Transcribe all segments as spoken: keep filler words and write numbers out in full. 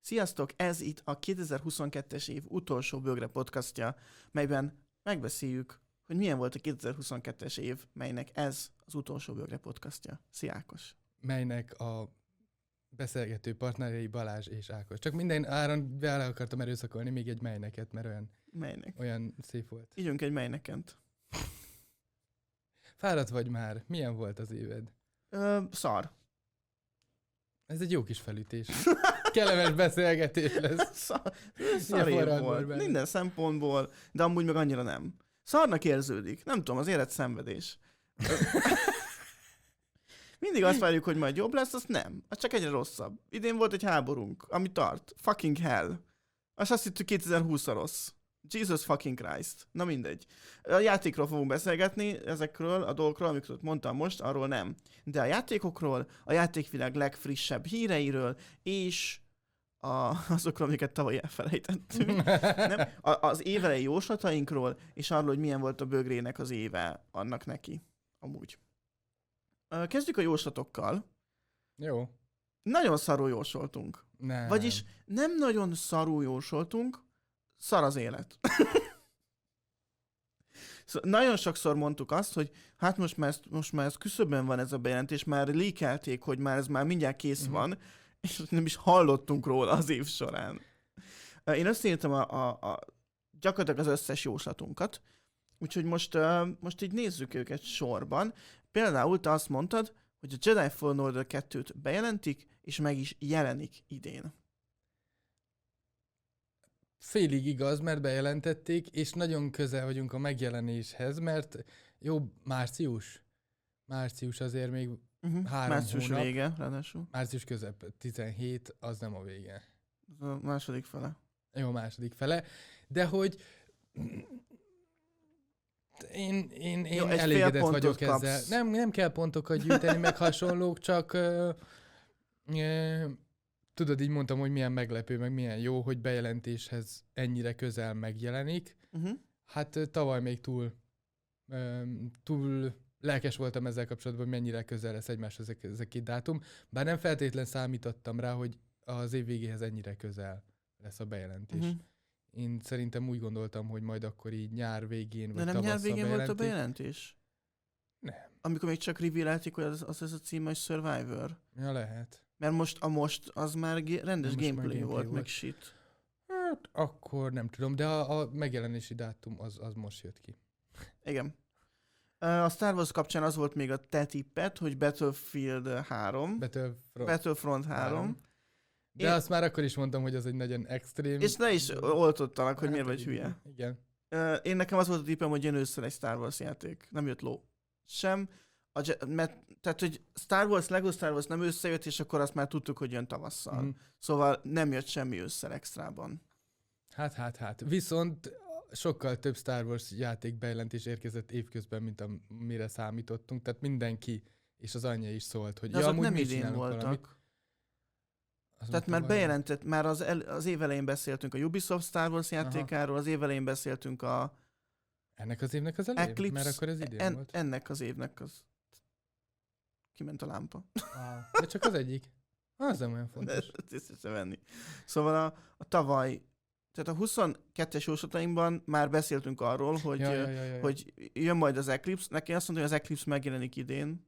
Sziasztok, ez itt a kétezer-huszonkettes év utolsó Bögre podcastja, melyben megbeszéljük, hogy milyen volt a kétezer-huszonkettes év, melynek ez az utolsó Bögre podcastja. Szia Ákos! Melynek a beszélgető partnerei Balázs és Ákos. Csak minden áron bele akartam erőszakolni még egy melyneket, mert olyan, Melynek? olyan szép volt. Ígyunk egy melynekent. Fáradt vagy már? Milyen volt az éved? Ö, szar. Ez egy jó kis felütés. Kellemes beszélgetés lesz. Szar, szar év volt. Minden szempontból, de amúgy meg annyira nem. Szarnak érződik. Nem tudom, az élet szenvedés. Mindig azt várjuk, hogy majd jobb lesz, azt nem. Az csak egyre rosszabb. Idén volt egy háborunk, ami tart. Fucking hell. Azt azt hittük kétezer-húsz a rossz. Jesus fucking Christ. Na mindegy. A játékról fogunk beszélgetni, ezekről a dolgokról, amikről mondtam most, arról nem. De a játékokról, a játékvilág legfrissebb híreiről, és a, azokról, amiket tavaly elfelejtettünk. Nem? A, az évelei jóslatainkról, és arról, hogy milyen volt a bögrének az éve annak neki. Amúgy. Kezdjük a jóslatokkal. Jó. Nagyon szarul jósoltunk. Nem. Vagyis nem nagyon szarul jósoltunk, szar az élet. Szóval nagyon sokszor mondtuk azt, hogy hát most már, ez, most már ez küszöbben van ez a bejelentés, már leakelték, hogy már ez már mindjárt kész uh-huh. van, és nem is hallottunk róla az év során. Én összeírtam a, a, a, gyakorlatilag az összes jóslatunkat, úgyhogy most, uh, most így nézzük őket sorban. Például te azt mondtad, hogy a Jedi Fallen Order kettőt bejelentik, és meg is jelenik idén. Félig igaz, mert bejelentették, és nagyon közel vagyunk a megjelenéshez, mert jó, március. Március azért még uh-huh. három március hónap. vége, ráadásul. Március közep, tizenhét, az nem a vége. A második fele. Jó, második fele. De hogy én, én, én Jó, elégedett vagyok kapsz. ezzel. Nem, nem kell pontokat gyűjteni, meg hasonlók, csak uh, uh, tudod, így mondtam, hogy milyen meglepő, meg milyen jó, hogy bejelentéshez ennyire közel megjelenik. Uh-huh. Hát uh, tavaly még túl, um, túl lelkes voltam ezzel kapcsolatban, hogy mennyire közel lesz egymáshoz ezek, ezek két dátum, bár nem feltétlen számítottam rá, hogy az év végéhez ennyire közel lesz a bejelentés. Uh-huh. Én szerintem úgy gondoltam, hogy majd akkor így nyár végén, vagy tavasszal bejelentik. De nem nyár végén volt a bejelentés? Nem. Amikor még csak revealelték, hogy az, az, az a cím, hogy Survivor. Ja, lehet. Mert most a most az már g- rendes most gameplay, gameplay volt, volt, meg shit. Hát akkor nem tudom, de a, a megjelenési dátum az, az most jött ki. Igen. A Star Wars kapcsán az volt még a te tippet, hogy Battlefield három. Battlefront, Battlefront három. De Én... azt már akkor is mondtam, hogy az egy nagyon extrém. És le is oltottalak, hogy hát, miért vagy hülye. Igen. Én nekem az volt a tippem, hogy jön ősszel egy Star Wars játék. Nem jött ló. Sem. A, mert, tehát, hogy Star Wars, Lego Star Wars nem összejött, és akkor azt már tudtuk, hogy jön tavasszal. Mm. Szóval nem jött semmi ősszel extrában. Hát, hát, hát. Viszont sokkal több Star Wars játék bejelentés érkezett évközben, mint amire számítottunk. Tehát mindenki, és az anyja is szólt, hogy de azok ja, nem idén voltak. Valamit. Azt Tehát már bejelentett, már az, el, az év elején beszéltünk a Ubisoft Star Wars játékáról, aha. Az év elején beszéltünk a... Ennek az évnek az elején? Eclipse, mert akkor ez idén en, volt. Ennek az évnek az... Kiment a lámpa. Wow. De csak az egyik. Az nem olyan fontos. De, venni. Szóval a, a tavaly, tehát a huszonkettes jóslataimban már beszéltünk arról, hogy, ja, ja, ja, ja. hogy jön majd az Eclipse. Neki azt mondta, hogy az Eclipse megjelenik idén.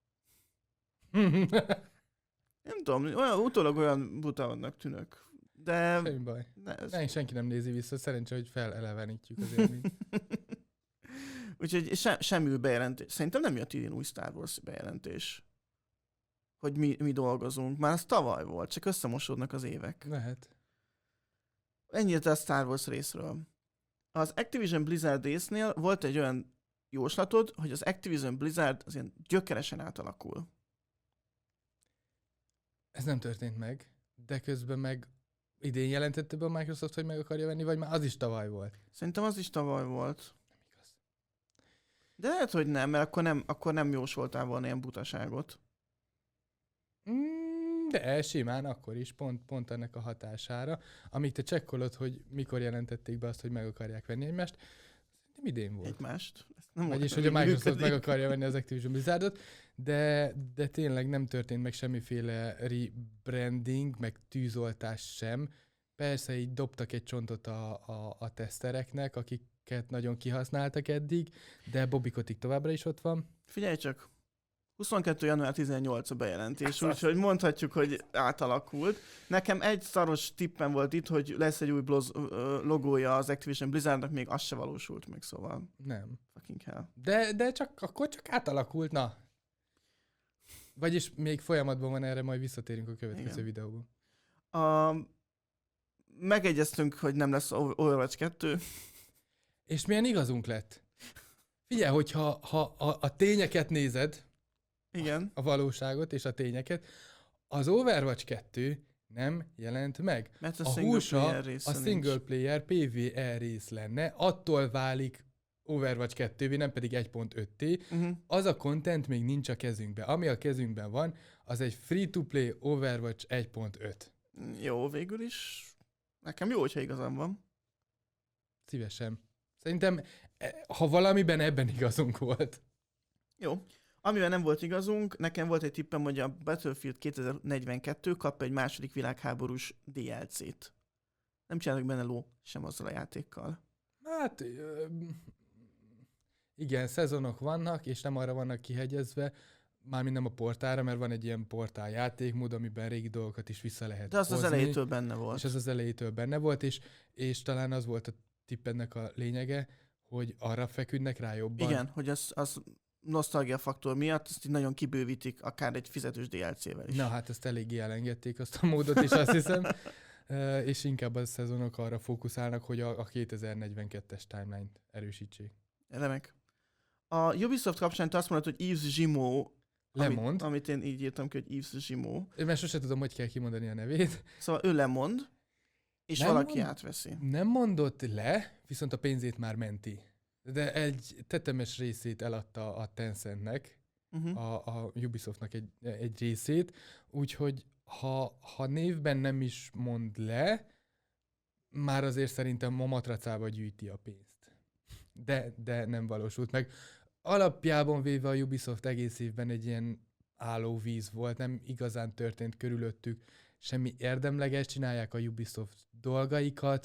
Nem tudom, olyan, utólag olyan butának tűnök. De... Semmi baj. Ne, ez... ne, senki nem nézi vissza, szerencsé, hogy felelevenítjük az élményt. Úgyhogy se, semmi bejelentés. Szerintem nem jött idén új Star Wars bejelentés. Hogy mi, mi dolgozunk. Már az tavaly volt, csak összemosódnak az évek. Lehet. Ennyit a Star Wars részről. Az Activision Blizzard résznél volt egy olyan jóslatod, hogy az Activision Blizzard az ilyen gyökeresen átalakul. Ez nem történt meg, de közben meg idén jelentette be a Microsoft, hogy meg akarja venni, vagy már az is tavaly volt? Szerintem az is tavaly volt. Nem igaz. De lehet, hogy nem, mert akkor nem, akkor nem jósoltál volna ilyen butaságot. Mm, de simán akkor is, pont, pont ennek a hatására. Amíg te csekkolod, hogy mikor jelentették be azt, hogy meg akarják venni egymást, Nem idén volt. Egymást. Nem Vagyis, hogy a Microsoft meg akarja venni az Activision Blizzardot, de, de tényleg nem történt meg semmiféle rebranding, meg tűzoltás sem. Persze így dobtak egy csontot a, a, a tesztereknek, akiket nagyon kihasználtak eddig, de Bobby Kotick továbbra is ott van. Figyelj csak, huszonkettő január tizennyolc a bejelentés, úgyhogy mondhatjuk, hogy átalakult. Nekem egy szaros tippem volt itt, hogy lesz egy új bloz, logója az Activision Blizzardnak, még az se valósult meg, szóval. Nem. Fucking hell. De, de csak, akkor csak átalakult, na. Vagyis még folyamatban van, erre majd visszatérünk a következő Igen. videóban. A, megegyeztünk, hogy nem lesz Overwatch kettő. És milyen igazunk lett? Figyelj, hogyha ha a, a tényeket nézed, Igen. a valóságot és a tényeket, az Overwatch kettő nem jelent meg. Mert a, a húsa a single player pé vé e rész lenne, attól válik Overwatch kettővé, nem pedig egy pont öt té. Uh-huh. Az a content még nincs a kezünkben. Ami a kezünkben van, az egy free-to-play Overwatch egy pont öt. Jó, végül is. Nekem jó, hogyha igazam van. Szívesen. Szerintem, ha valamiben ebben igazunk volt. Jó. Amivel nem volt igazunk, nekem volt egy tippem, hogy a Battlefield kétezer-negyvenkettő kap egy második világháborús dé el cét. Nem csinálnak benne ló sem azzal a játékkal. Hát, igen, szezonok vannak, és nem arra vannak kihegyezve, mármint nem a portára, mert van egy ilyen portál játékmód, amiben régi dolgokat is vissza lehet De az hozni, az elejétől benne volt. És az az elejétől benne volt, és, és talán az volt a tippednek a lényege, hogy arra feküdnek rá jobban. Igen, hogy az, az nosztalgia faktor miatt ezt így nagyon kibővítik, akár egy fizetős dé el cével is. Na hát ezt eléggé elengedték azt a módot is, azt hiszem. Uh, és inkább a szezonok arra fókuszálnak, hogy a, a kétezer-negyvenkettes timeline-t erősítsék. Remek. A Ubisoft kapcsán te azt mondod, hogy Yves Gimot, lemond. Amit, amit én így írtam ki, hogy Yves Gimot. Én mert sose tudom, hogy kell kimondani a nevét. Szóval ő lemond, és nem valaki mond, átveszi. Nem mondott le, viszont a pénzét már menti. De egy tetemes részét eladta a Tencentnek, uh-huh. a, a Ubisoftnak egy, egy részét, úgyhogy ha, ha névben nem is mond le, már azért szerintem a matracába gyűjti a pénzt. De, de nem valósult meg. Alapjában véve a Ubisoft egész évben egy ilyen állóvíz volt, nem igazán történt körülöttük semmi érdemleges, csinálják a Ubisoft dolgaikat.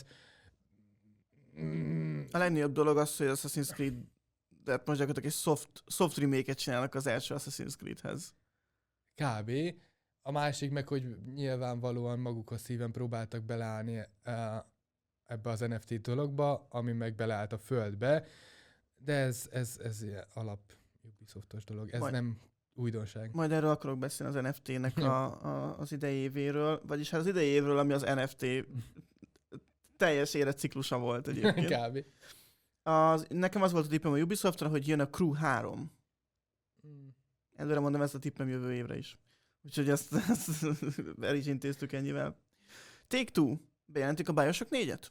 Mm. A legnagyobb dolog az, hogy Assassin's Creed, de most gyakorlatilag egy soft, soft remake-et csinálnak az első Assassin's Creedhez. Kb. A másik meg, hogy nyilvánvalóan maguk a szíven próbáltak beleállni ebbe az en ef té dologba, ami meg beleállt a földbe, de ez, ez, ez alap Ubisoftos dolog, ez majd, nem újdonság. Majd erről akarok beszélni az en ef té-nek a, a, az idei évéről, vagyis hát az idei évről, ami az en ef té teljes életciklusa volt egyébként. Kb. Az, nekem az volt a tippem a Ubisoftra, hogy jön a Crew három. Mm. Előre mondom, ezt a tippem jövő évre is. Úgyhogy ezt, ezt el is intéztük ennyivel. Take-Two. Bejelentik a Bioshock négyet?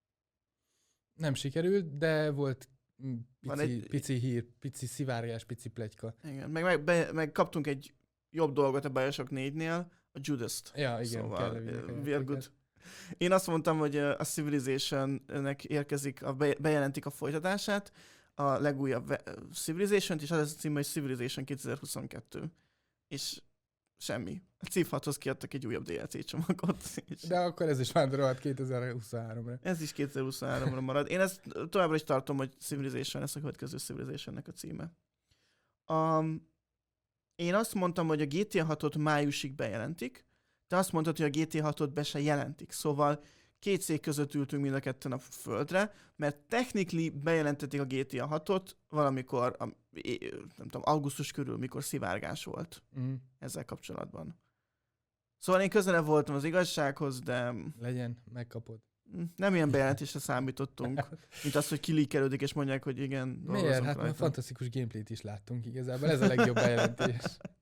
Nem sikerült, de volt pici, egy... pici hír, pici szivárgás, pici pletyka. Igen, meg, meg, be, meg kaptunk egy jobb dolgot a Bioshock négynél, a Judas-t. Ja, igen. Szóval, we're good. Én azt mondtam, hogy a Civilization-nek érkezik, a bejelentik a folytatását, a legújabb Civilization-t, és az az a cím, hogy Civilization kétezer-huszonkettő. És semmi. A Civ hathoz kiadtak egy újabb dé el cé csomagot. De akkor ez is vándorolhat kétezer-huszonháromra. Ez is kétezer-huszonháromra marad. Én ezt továbbra is tartom, hogy Civilization lesz a következő Civilizationnek a címe. Um, én azt mondtam, hogy a gé té á hatot májusig bejelentik, te azt mondtad, hogy a gé té á hatot be se jelentik. Szóval két cég között ültünk mind a ketten a földre, mert technically bejelentették a gé té á hatot valamikor, a, nem tudom, augusztus körül, mikor szivárgás volt mm. ezzel kapcsolatban. Szóval én közelebb voltam az igazsághoz, de... Legyen, megkapod. Nem ilyen bejelentésre számítottunk, mint az, hogy kilíkelődik és mondják, hogy igen, miért? Hát már fantasztikus gameplayt is láttunk igazából, ez a legjobb bejelentés.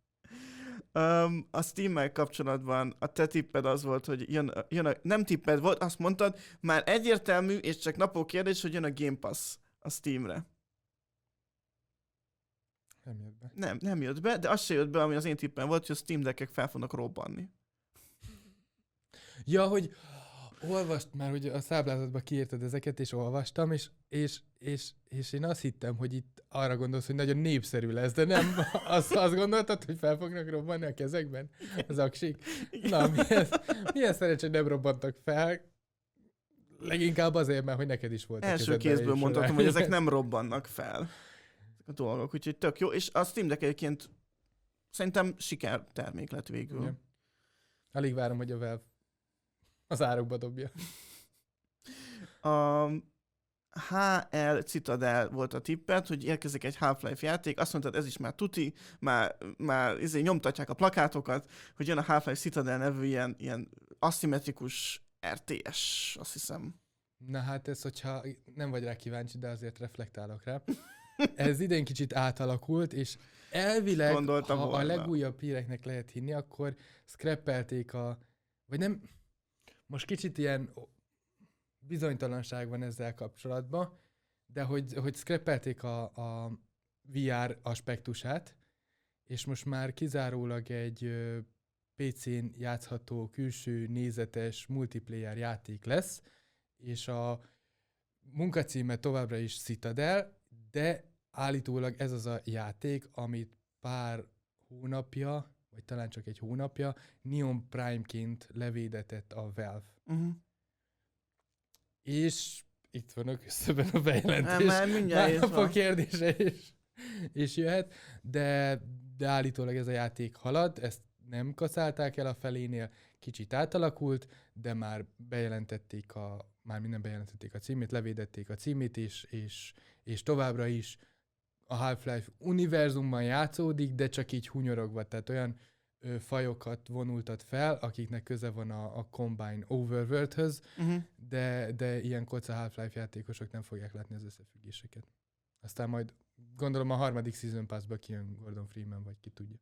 Um, a Steam-mel kapcsolatban a te tipped az volt, hogy jön, jön a, nem tipped volt, azt mondtad, már egyértelmű, és csak napok kérdés, hogy jön a Game Pass a Steamre. Nem jött be. Nem, nem jött be, de az se jött be, ami az én tippem volt, hogy a Steam Deck-ek fel fognak robbanni. Ja, hogy Olvast már, hogy a száblázatban kiírtad ezeket, és olvastam, és, és, és, és én azt hittem, hogy itt arra gondolsz, hogy nagyon népszerű lesz, de nem azt, azt gondoltad, hogy fel fognak robbanni a kezekben az aksik? Na, milyen, milyen szerencsé, hogy nem robbantak fel, leginkább azért, mert hogy neked is volt. Első kézből mondhatom, hogy ezek nem robbannak fel a dolgok, úgyhogy tök jó, és a Steam Deck egyébként szerintem sikertermék lett végül. Igen. Alig várom, hogy a Valve az árokba dobja. A há el Citadel volt a tippet, hogy érkezik egy Half-Life játék, azt mondtad, ez is már tuti, már, már izé nyomtatják a plakátokat, hogy jön a Half-Life Citadel nevű ilyen, ilyen aszimmetrikus er té es, azt hiszem. Na hát ez, hogyha nem vagy rá kíváncsi, de azért reflektálok rá. Ez idén kicsit átalakult, és elvileg, Gondoltam ha volna. a legújabb híreknek lehet hinni, akkor scrappelték a... Vagy nem... Most kicsit ilyen bizonytalanság van ezzel kapcsolatban, de hogy, hogy scrappelték a, a vé er aspektusát, és most már kizárólag egy ö, pé cén játszható, külső, nézetes, multiplayer játék lesz, és a munkacíme továbbra is Citadel, de állítólag ez az a játék, amit pár hónapja, vagy talán csak egy hónapja, Neon Prime-ként levédetett a Valve. Uh-huh. És itt van a küszöbben a bejelentés. Már mindjárt Már a kérdése is, is jöhet, de, de állítólag ez a játék halad, ezt nem kaszálták el a felénél, kicsit átalakult, de már bejelentették a, már minden bejelentették a címét, levédették a címét is, és, és továbbra is a Half-Life univerzumban játszódik, de csak így hunyorogva, tehát olyan ö, fajokat vonultat fel, akiknek köze van a, a Combine Overworld-höz, uh-huh. de, de ilyen koca Half-Life játékosok nem fogják látni az összefüggéseket. Aztán majd gondolom a harmadik Season Pass-ba kijön Gordon Freeman, vagy ki tudja.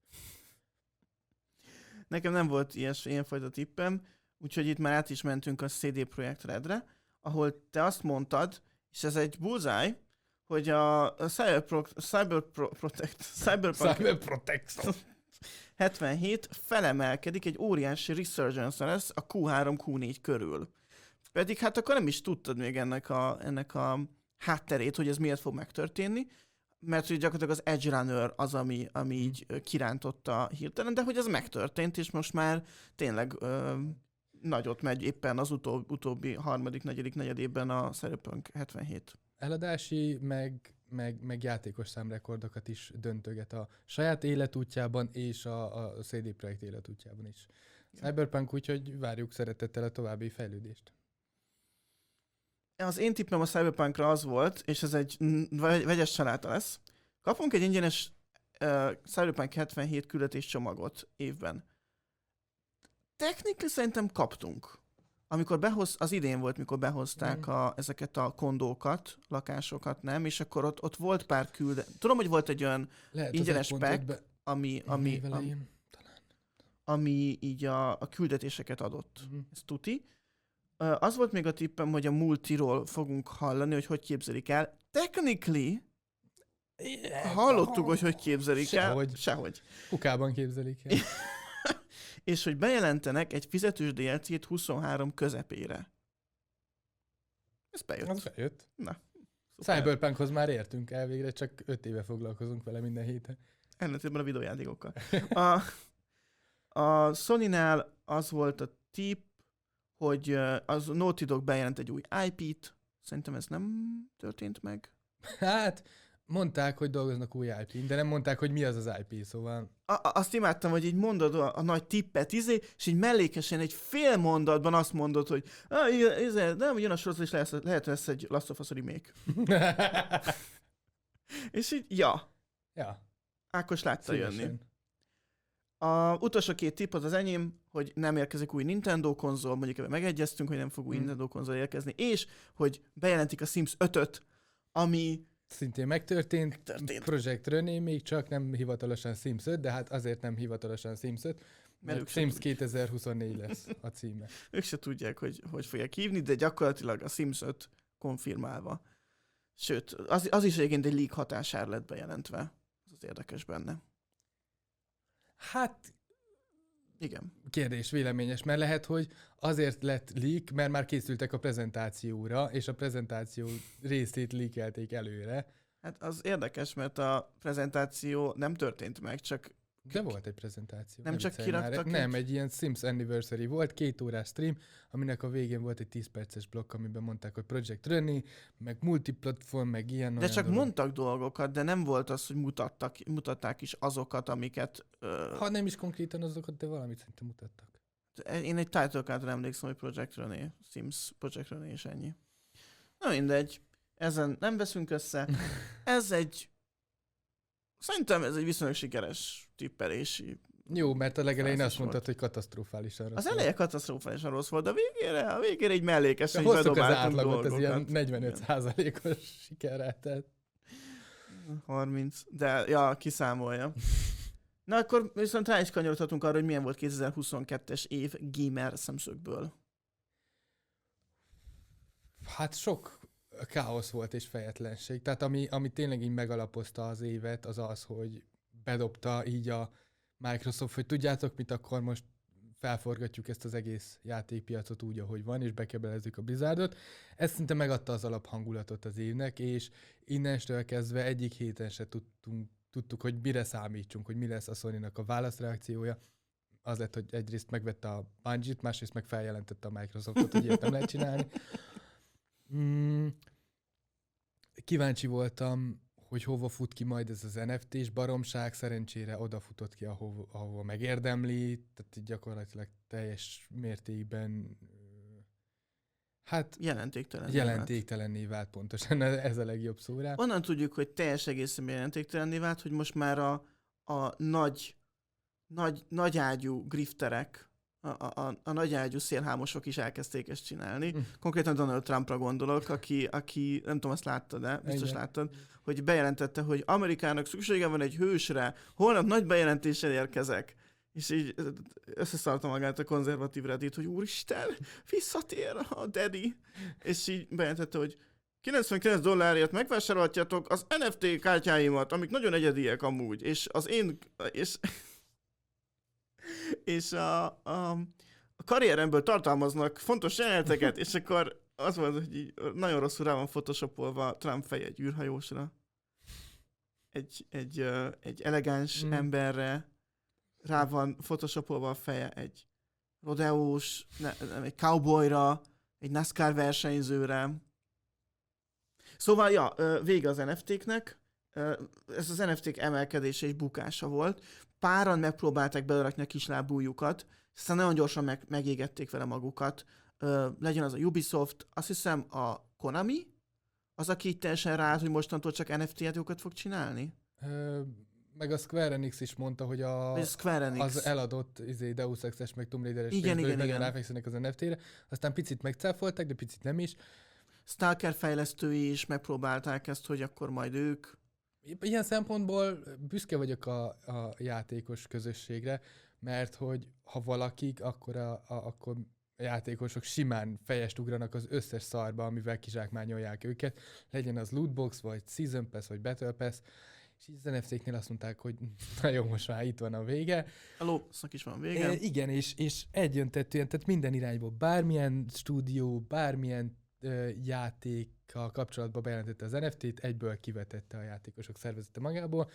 Nekem nem volt ilyes, ilyenfajta tippem, úgyhogy itt már át is mentünk a cé dé Projekt Redre, ahol te azt mondtad, és ez egy bullseye, hogy a, a Cyberpro, Cyberpro, Protect, Cyberpunk Cyberprotect hetvenhét felemelkedik, egy óriási resurgence lesz a kú három kú négy körül. Pedig hát akkor nem is tudtad még ennek a, ennek a hátterét, hogy ez miért fog megtörténni, mert hogy gyakorlatilag az Edge Runner az, ami, ami így kirántotta hirtelen, de hogy ez megtörtént, és most már tényleg ö, nagyot megy éppen az utó, utóbbi harmadik, negyedik negyedében a Cyberpunk hetvenhét. Eladási, meg, meg, meg játékos számrekordokat is döntöget a saját életútjában és a, a cé dé Projekt életútjában is. Cyberpunk, úgyhogy várjuk szeretettel a további fejlődést. Az én tippem a Cyberpunkra az volt, és ez egy vegyes csaláta lesz. Kapunk egy ingyenes uh, Cyberpunk hetvenhét küldetés csomagot évben. Technikli szerintem kaptunk. Amikor behoz, az idén volt, mikor behozták mm. a, ezeket a kondókat, lakásokat, nem? És akkor ott, ott volt pár küldetés. Tudom, hogy volt egy olyan Lehet, ingyenes pack, be... ami, ami, ami, ami így a, a küldetéseket adott. Mm. Ez tuti. Uh, az volt még a tippem, hogy a multiról fogunk hallani, hogy hogy képzelik el. Technically yeah. hallottuk, hogy hogy képzelik Sehogy. el. Sehogy. Kukában képzelik el. És hogy bejelentenek egy fizetős dé el cét huszonhárom közepére. Ez bejött. Az bejött. Na. Cyberpunkhoz már értünk el végre, csak öt éve foglalkozunk vele minden héten. Ellentétben a videójátékokkal. a, a Sony-nál az volt a tipp, hogy az Naughty Dog bejelent egy új í pét. Szerintem ez nem történt meg. Hát, mondták, hogy dolgoznak új í pén, de nem mondták, hogy mi az az í pé, szóval... A- azt imádtam, hogy így mondod a, a nagy tippet, izé, és így mellékesen egy fél mondatban azt mondod, hogy ah, izé, nem, jön a sorozat, és lehet, lehet lesz egy Last of Us remake. És így, ja. Ja. Ákos látta Szívesen. jönni. A utolsó két tipp az az enyém, hogy nem érkezik új Nintendo konzol, mondjuk ebben megegyeztünk, hogy nem fog új hmm. Nintendo konzol érkezni, és hogy bejelentik a Sims ötöt, ami... Szintén megtörtént. megtörtént. Project René, még csak nem hivatalosan Sims öt, de hát azért nem hivatalosan Sims öt, mert, mert Sims kétezer-huszonnégy lesz a címe. Ők se tudják, hogy hogy fogják hívni, de gyakorlatilag a Sims öt konfirmálva. Sőt, az, az is egyébként egy leak hatására lett bejelentve. Ez az érdekes benne. Hát Igen. Kérdés, véleményes, mert lehet, hogy azért lett leak, mert már készültek a prezentációra, és a prezentáció részét leakelték előre. Hát az érdekes, mert a prezentáció nem történt meg, csak... De volt egy prezentáció. Nem, nem csak kiraktak már. Nem, egy ilyen Sims Anniversary volt, két órás stream, aminek a végén volt egy tíz perces blokk, amiben mondták, hogy Project Runny, meg multiplatform, meg ilyen. De csak dolog. mondtak dolgokat, de nem volt az, hogy mutattak, mutatták is azokat, amiket... Uh... Ha nem is konkrétan azokat, de valamit szerintem mutattak. Én egy title cardra emlékszem, hogy Project Runny, Sims Project Runny és ennyi. Na mindegy, ezen nem veszünk össze. Ez egy... Szerintem ez egy viszonylag sikeres tippelési. Jó, mert a legelején azt volt. mondtad, hogy katasztrofálisan rossz. Az eleje katasztrofálisan rossz volt, de a végére, a végére egy mellékesen is bedobáltunk az átlagot, dolgokat. ez ilyen negyvenöt százalékos sikerrel tett. harminc, de ja, kiszámolja. Na akkor viszont rá is kanyarodhatunk arra, hogy milyen volt kétezer-huszonkettes év gamer szemszögből. Hát sok káosz volt és fejetlenség. Tehát ami, ami tényleg így megalapozta az évet, az az, hogy bedobta így a Microsoft, hogy tudjátok mit, akkor most felforgatjuk ezt az egész játékpiacot úgy, ahogy van, és bekebelezzük a Blizzardot. Ez szinte megadta az alaphangulatot az évnek, és innenstől kezdve egyik héten se tudtunk, tudtuk, hogy mire számítsunk, hogy mi lesz a Sony-nak a válaszreakciója. Az lett, hogy egyrészt megvette a Bungie-t, másrészt meg feljelentette a Microsoftot, hogy ilyet nem lehet csinálni. Mm, kíváncsi voltam, hogy hova fut ki majd ez az en ef té-s baromság, szerencsére odafutott ki, ahova, ahova megérdemli, tehát gyakorlatilag teljes mértékben hát jelentéktelen. jelentéktelenné vált pontosan, ez a legjobb szó rá. Onnan tudjuk, hogy teljes egészen jelentéktelenné vált, hogy most már a, a nagy, nagy, nagyágyú grifterek, A, a, a nagyágyú szélhámosok is elkezdték ezt csinálni. Mm. Konkrétan Donald Trumpra gondolok, aki, aki nem tudom, azt láttad, de biztos Egyen. láttad, hogy bejelentette, hogy Amerikának szüksége van egy hősre, holnap nagy bejelentéssel érkezek. És így összeszarta magát a konzervatív Reddit, hogy úristen, visszatér a daddy. És így bejelentette, hogy kilencvenkilenc dollárért megvásárolhatjátok az en ef té kártyáimat, amik nagyon egyediek amúgy, és az én... És és a, a, a karrieremből tartalmaznak fontos jeleneteket, és akkor az volt, hogy így nagyon rosszul rá van photoshopolva Trump feje egy űrhajósra, egy, egy, uh, egy elegáns mm. emberre, rá van photoshopolva a feje egy rodeós, ne, nem, egy cowboyra, egy NASCAR versenyzőre. Szóval, ja, vége az en ef té-knek, ez az en ef té-k emelkedése és bukása volt. Páran megpróbálták belerakni a kislábújukat, aztán nagyon gyorsan meg, megégették vele magukat. Ö, legyen az a Ubisoft, azt hiszem a Konami, az, aki így teljesen ráállt, hogy mostantól csak en ef té játékokat fog csinálni. Ö, meg a Square Enix is mondta, hogy a, a Square Enix. az eladott izé, Deus Ex-es meg Tomb Raider-es igen, igen, igen. ráfekszenek az en ef té-re, aztán picit megcáfolták, de picit nem is. Stalker fejlesztői is megpróbálták ezt, hogy akkor majd ők. Ilyen szempontból büszke vagyok a, a játékos közösségre, mert hogy ha valakik, akkor a, a, akkor a játékosok simán fejest ugranak az összes szarba, amivel kizsákmányolják őket, legyen az lootbox, vagy Season Pass, vagy Battle Pass, és így az en ef té-knél azt mondták, hogy na jó, most már itt van a vége. A lósznak is van vége. E, igen, és, és egyöntetően, tehát minden irányból, bármilyen stúdió, bármilyen ö, játékkal kapcsolatban bejelentette az en ef té-t, egyből kivetette a játékosok szervezete magából,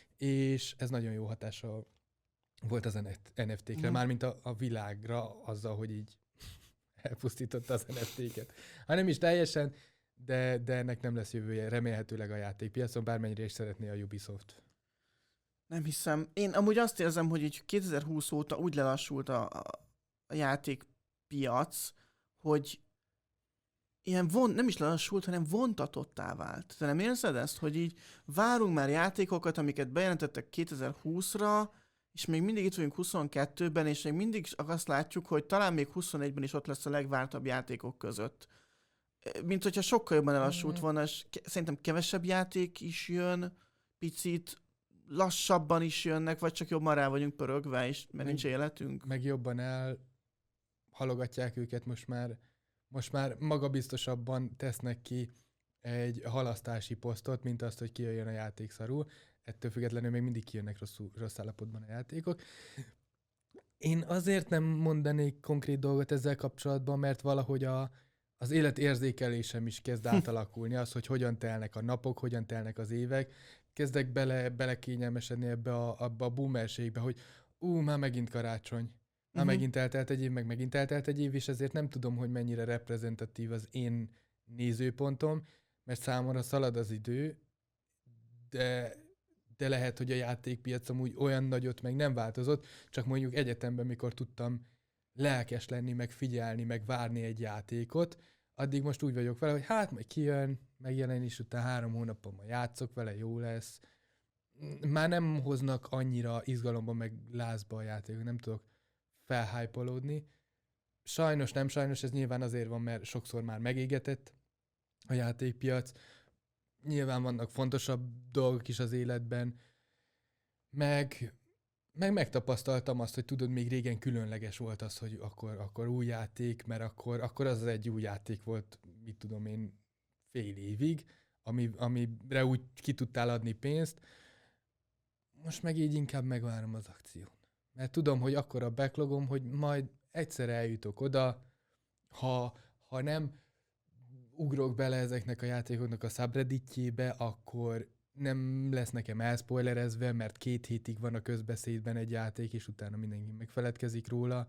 és ez nagyon jó hatása volt az en ef té-kre, mm. mármint a, a világra azzal, hogy így elpusztította az en ef té-ket. Ha nem is teljesen, de, de ennek nem lesz jövője, remélhetőleg a játékpiacon, bármennyire is szeretné a Ubisoft. Nem hiszem. Én amúgy azt érzem, hogy így kétezer-húsz óta úgy lelassult a, a, a játékpiac, hogy ilyen von, nem is lelassult, hanem vontatottá vált. Te nem érzed ezt, hogy így várunk már játékokat, amiket bejelentettek kétezer-húszra, és még mindig itt vagyunk huszonkettőben, és még mindig azt látjuk, hogy talán még huszonegyben is ott lesz a legvártabb játékok között. Mint hogyha sokkal jobban elassult volna, és szerintem kevesebb játék is jön, picit lassabban is jönnek, vagy csak jobban rá vagyunk pörögve, és mert meg, nincs életünk. Meg jobban elhalogatják őket most már, most már magabiztosabban tesznek ki egy halasztási posztot, mint azt, hogy kijöjjön a játék szarul. Ettől függetlenül még mindig kijönnek rosszul, rossz állapotban a játékok. Én azért nem mondanék konkrét dolgot ezzel kapcsolatban, mert valahogy a, az életérzékelésem is kezd átalakulni, az, hogy hogyan telnek a napok, hogyan telnek az évek. Kezdek bele, bele kényelmesedni ebbe a, abba a boomerségbe, hogy ú, már megint karácsony, már uh-huh. megint eltelt egy év, meg megint eltelt egy év, és ezért nem tudom, hogy mennyire reprezentatív az én nézőpontom, mert számomra szalad az idő, de, de lehet, hogy a játékpiac amúgy olyan nagyot meg nem változott, csak mondjuk egyetemben, mikor tudtam lelkes lenni, meg figyelni, meg várni egy játékot, addig most úgy vagyok vele, hogy hát majd kijön, megjelenés után három hónapon ma játszok vele, jó lesz. Már nem hoznak annyira izgalomba, meg lázba a játékok, nem tudok felhypolódni. Sajnos, nem sajnos, ez nyilván azért van, mert sokszor már megégetett a játékpiac. Nyilván vannak fontosabb dolgok is az életben, meg, meg megtapasztaltam azt, hogy tudod, még régen különleges volt az, hogy akkor, akkor új játék, mert akkor, akkor az egy új játék volt, mit tudom én, fél évig, ami, amire úgy ki tudtál adni pénzt. Most meg így inkább megvárom az akciót. Mert tudom, hogy akkor a backlogom, hogy majd egyszer eljutok oda, ha, ha nem ugrok bele ezeknek a játékoknak a subredditjébe, akkor nem lesz nekem elspoilerezve, mert két hétig van a közbeszédben egy játék, és utána mindenki megfeledkezik róla.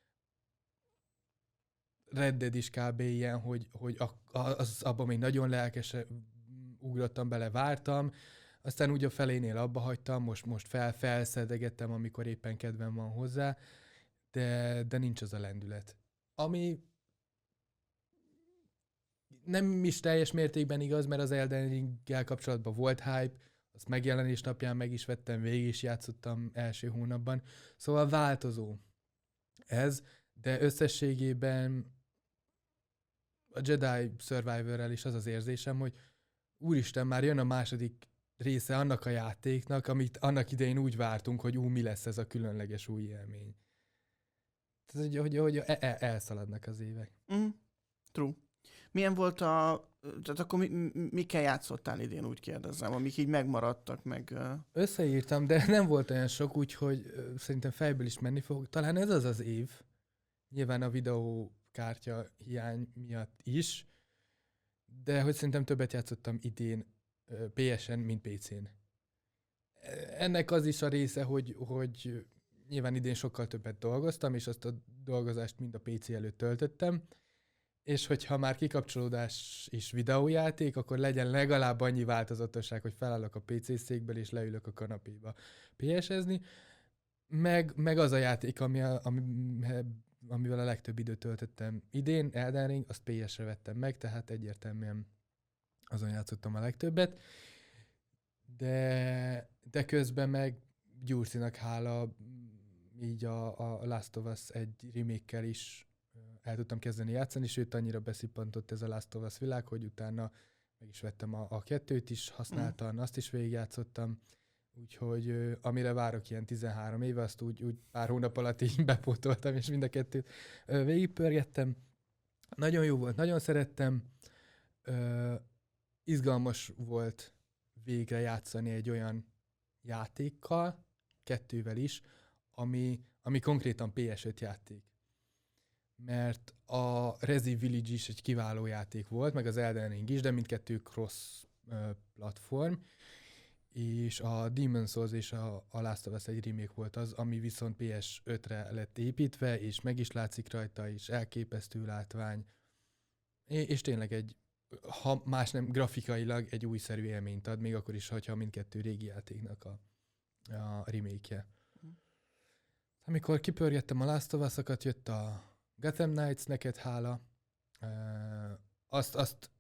Red Dead is kb. Ilyen, hogy, hogy az, abban még nagyon lelkesen ugrottam bele, vártam, aztán úgy a felénél abba hagytam, most, most fel, felszedegettem, amikor éppen kedvem van hozzá, de, de nincs az a lendület. Ami nem is teljes mértékben igaz, mert az Elden Ringgel kapcsolatban volt hype, azt megjelenés napján meg is vettem, végig is játszottam első hónapban, szóval változó ez, de összességében a Jedi Survivor-rel is az az érzésem, hogy úristen, már jön a második része annak a játéknak, amit annak idején úgy vártunk, hogy ú, mi lesz ez a különleges új élmény. Tehát, hogy, hogy, hogy el, elszaladnak az évek. Mm, true. Milyen volt a... Tehát akkor mi, mikkel játszottál idén, úgy kérdezem, amik így megmaradtak, meg... Összeírtam, de nem volt olyan sok, úgyhogy szerintem fejből is menni fog. Talán ez az az év, nyilván a videókártya hiány miatt is, de hogy szerintem többet játszottam idén pé esen, mint pé cén. Ennek az is a része, hogy, hogy nyilván idén sokkal többet dolgoztam, és azt a dolgozást mind a pé cé előtt töltöttem, és hogyha már kikapcsolódás és videójáték, akkor legyen legalább annyi változatosság, hogy felállok a pé cé székből, és leülök a kanapéba pé esezni, meg, meg az a játék, ami a, ami, amivel a legtöbb időt töltöttem idén, Elden Ring, azt pé esre vettem meg, tehát egyértelműen azon játszottam a legtöbbet, de, de közben meg Gyurcinak hála, így a, a Last of Us egy remake-kel is el tudtam kezdeni játszani, sőt annyira beszippantott ez a Last of Us világ, hogy utána meg is vettem a, a kettőt is, használtan, mm. azt is végigjátszottam, úgyhogy amire várok ilyen tizenhárom éve, azt úgy, úgy pár hónap alatt így bepótoltam, és mind a kettőt végigpörgettem. Nagyon jó volt, nagyon szerettem, Ö, izgalmas volt végre játszani egy olyan játékkal, kettővel is, ami, ami konkrétan pé es öt játék. Mert a Resi Village is egy kiváló játék volt, meg az Elden Ring is, de mindkettő cross uh, platform, és a Demon's Souls és a, a Last of Us egy remake volt az, ami viszont pé es ötre lett építve, és meg is látszik rajta, és elképesztő látvány, és, és tényleg egy, ha más nem, grafikailag egy újszerű élményt ad, még akkor is, hogyha mindkettő régi játéknak a, a remake-je. Amikor kipörgettem a Last of Us-okat, jött a Gotham Knights, neked hála. Uh, azt, azt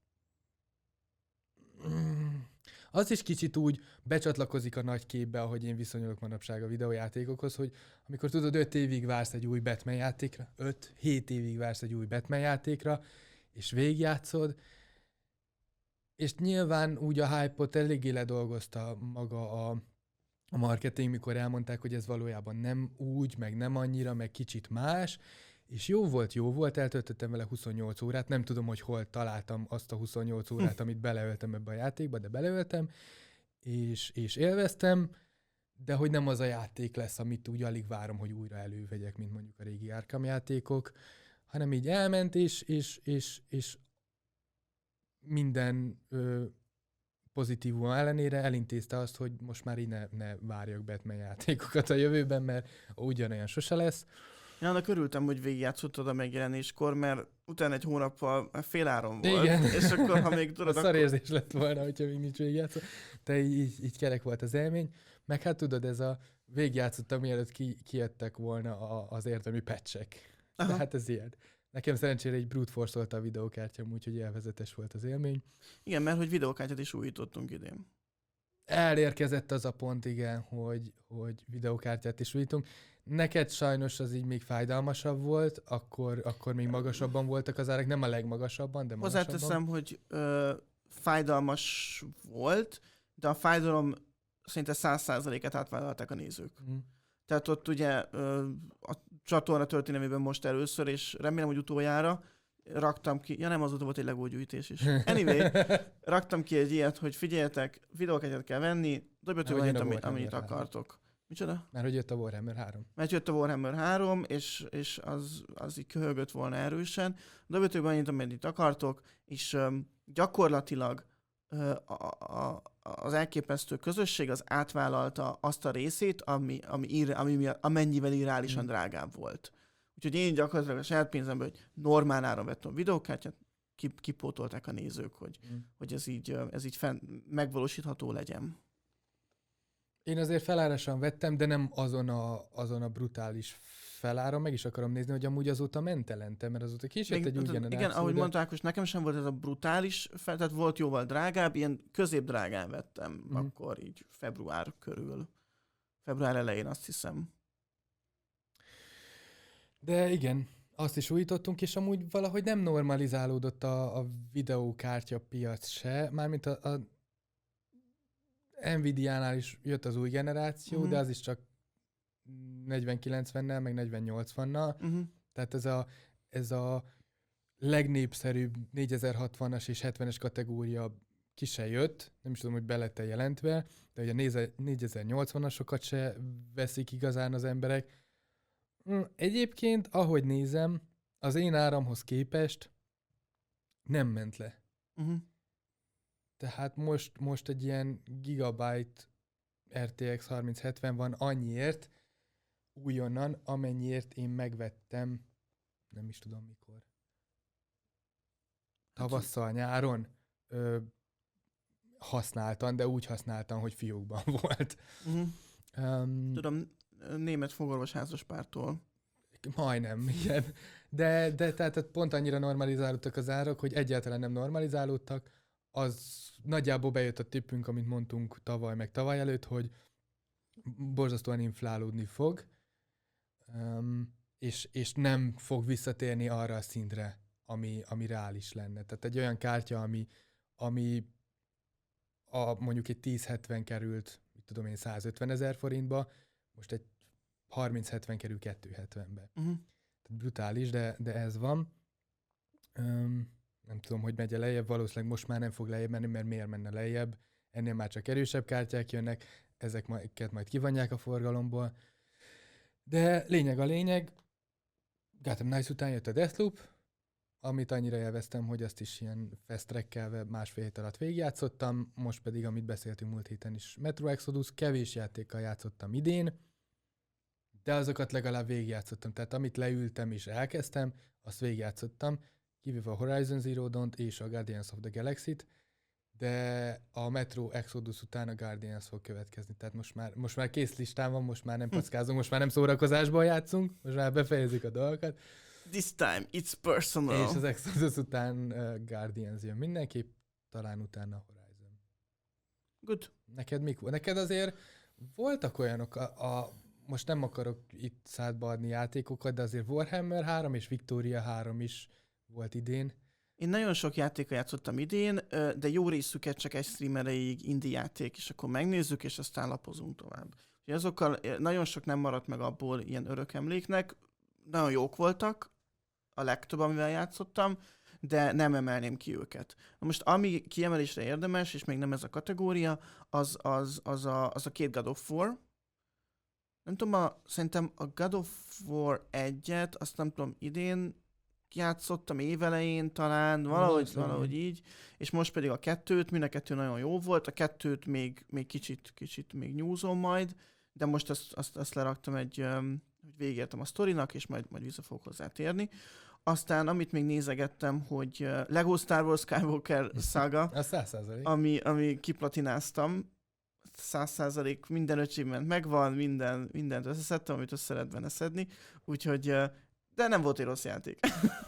mm, az is kicsit úgy becsatlakozik a nagy képbe, ahogy én viszonyulok manapság a videójátékokhoz, hogy amikor tudod, öt évig vársz egy új Batman játékra, öt-hét évig vársz egy új Batman játékra, és végigjátszod, és nyilván úgy a hype-ot eléggé ledolgozta maga a, a marketing, mikor elmondták, hogy ez valójában nem úgy, meg nem annyira, meg kicsit más, és jó volt, jó volt, eltöltöttem vele huszonnyolc órát, nem tudom, hogy hol találtam azt a huszonnyolc órát, amit beleöltem ebbe a játékba, de beleöltem, és, és élveztem, de hogy nem az a játék lesz, amit úgy alig várom, hogy újra elővegyek, mint mondjuk a régi Arkham játékok, hanem így elment, és, és, és, és minden ö, pozitívum ellenére elintézte azt, hogy most már így ne, ne várjak Batman játékokat a jövőben, mert ugyanolyan sose lesz. Ja, annak örültem, hogy végigjátszottad a megjelenéskor, mert utána egy hónappal féláron volt. Igen. És akkor, ha még tudod, a akkor... szarérzés lett volna, hogyha még nincs végigjátszott. De így, így, így kerek volt az élmény. Meg hát tudod, ez a végigjátszottam, mielőtt ki, kijöttek volna a, az érdemi patchek. De hát ez ilyen. Nekem szerencsére egy brute force-olta a videókártyám, úgyhogy élvezetes volt az élmény. Igen, mert hogy videókártyát is újítottunk idén. Elérkezett az a pont, igen, hogy, hogy videókártyát is újítunk. Neked sajnos az így még fájdalmasabb volt, akkor, akkor még magasabban voltak az árak, nem a legmagasabban, de magasabban. Hozzáteszem, hogy ö, fájdalmas volt, de a fájdalom szinte száz százalékát átvállalták a nézők. Mm. Tehát ott ugye ö, a csatorna történelmében most először, és remélem, hogy utoljára raktam ki, ja nem, azóta volt egy Lego gyűjtés is. Anyway, raktam ki egy ilyet, hogy figyeljetek, videókártyát kell venni, dobjatok annyit, amit, amit akartok. Micsoda? Mert hogy jött a Warhammer három. Mert jött a Warhammer három, és, és az, az így köhögött volna erősen. Dobjatok annyit, amit akartok, és um, gyakorlatilag uh, a, a, az elképesztő közösség az átvállalta azt a részét, ami, ami, ír, ami amennyivel irreálisan mm. drágább volt. Úgyhogy én gyakorlatilag a saját pénzemből, hogy normál áron vettem a videókártyát, kipótolták a nézők, hogy, mm. hogy ez így, ez így fenn, megvalósítható legyen. Én azért felárasan vettem, de nem azon a, azon a brutális feláron, meg is akarom nézni, hogy amúgy azóta mentelente, mert azóta kísért egy új generáció. Igen, ahogy de... mondták, most nekem sem volt ez a brutális fel, tehát volt jóval drágább, ilyen középdrágán vettem, mm. akkor így február körül. Február elején azt hiszem. De igen, azt is újítottunk, és amúgy valahogy nem normalizálódott a, a videókártya piac se, mármint a, a Nvidia-nál is jött az új generáció, uh-huh. de az is csak negyven kilencvennel, meg negyven nyolcvannal. Uh-huh. Tehát ez a, ez a legnépszerűbb négyezer-hatvanas és hetvenes kategória ki se jött, nem is tudom, hogy be lett-e jelentve, de ugye a négyezer-nyolcvanasokat se veszik igazán az emberek. Egyébként, ahogy nézem, az én áramhoz képest nem ment le. Uh-huh. Tehát most, most egy ilyen Gigabyte er té exsz harminc hetven van annyiért, újonnan, amennyiért én megvettem, nem is tudom mikor. Tavasszal, nyáron ö, használtam, de úgy használtam, hogy fiókban volt. Uh-huh. Um, tudom, német fogorvos házaspártól. Majdnem, igen. De, de tehát pont annyira normalizálódtak az árak, hogy egyáltalán nem normalizálódtak. Az nagyjából bejött a tippünk, amit mondtunk tavaly, meg tavaly előtt, hogy borzasztóan inflálódni fog, um, és, és nem fog visszatérni arra a szintre, ami, ami reális lenne. Tehát egy olyan kártya, ami, ami a, mondjuk egy tíz hetven került, mit tudom én, százötven ezer forintba, most egy harminc hetven kerül kétszázhetvenbe. Uh-huh. Tehát brutális, de, de ez van. Um, nem tudom, hogy megy lejjebb, valószínűleg most már nem fog lejjebb menni, mert miért menne lejjebb? Ennél már csak erősebb kártyák jönnek, ezeket majd kivonják a forgalomból. De lényeg a lényeg, Gotham Knights után jött a Deathloop, amit annyira élveztem, hogy azt is ilyen fast track-kelve másfél hét alatt végigjátszottam, most pedig, amit beszéltünk múlt héten is, Metro Exodus, kevés játékkal játszottam idén, de azokat legalább végigjátszottam, tehát amit leültem és elkezdtem, azt végigjátszottam, kivéve a Horizon Zero Dawn-t és a Guardians of the Galaxy-t, de a Metro Exodus után a Guardians fog következni, tehát most már, most már kész listán van, most már nem packázunk, most már nem szórakozásból játszunk, most már befejezik a dolgokat. This time it's personal. És az Exodus után uh, Guardians jön mindenképp, talán utána Horizon. Good. Neked mik volt? Neked azért voltak olyanok, a, a, most nem akarok itt szádba adni játékokat, de azért Warhammer három és Victoria három is volt idén. Én nagyon sok játékkal játszottam idén, de jó részüket csak egy stream erejéig indie játék, és akkor megnézzük, és aztán lapozunk tovább. Úgyhogy azokkal nagyon sok nem maradt meg abból ilyen örök emléknek. Nagyon jók voltak, a legtöbb, amivel játszottam, de nem emelném ki őket. Na most ami kiemelésre érdemes, és még nem ez a kategória, az, az, az, a, az a két God of War, nem tudom, a, szerintem a God of War egyet, azt nem tudom, idén játszottam évelején talán, valahogy, valahogy így, és most pedig a kettőt, mind a kettő nagyon jó volt, a kettőt még, még kicsit, kicsit még nyúzom majd, de most azt, azt, azt leraktam egy, hogy végigértem a sztorinak, és majd, majd vissza fogok hozzá térni. Aztán, amit még nézegettem, hogy Lego Star Wars Skywalker Saga, a száz százalék. ami, ami kiplatináztam, száz százalék minden achievement megvan, minden, mindent összeszedtem, amit össze lehet benne szedni, úgyhogy, de nem volt egy rossz játék.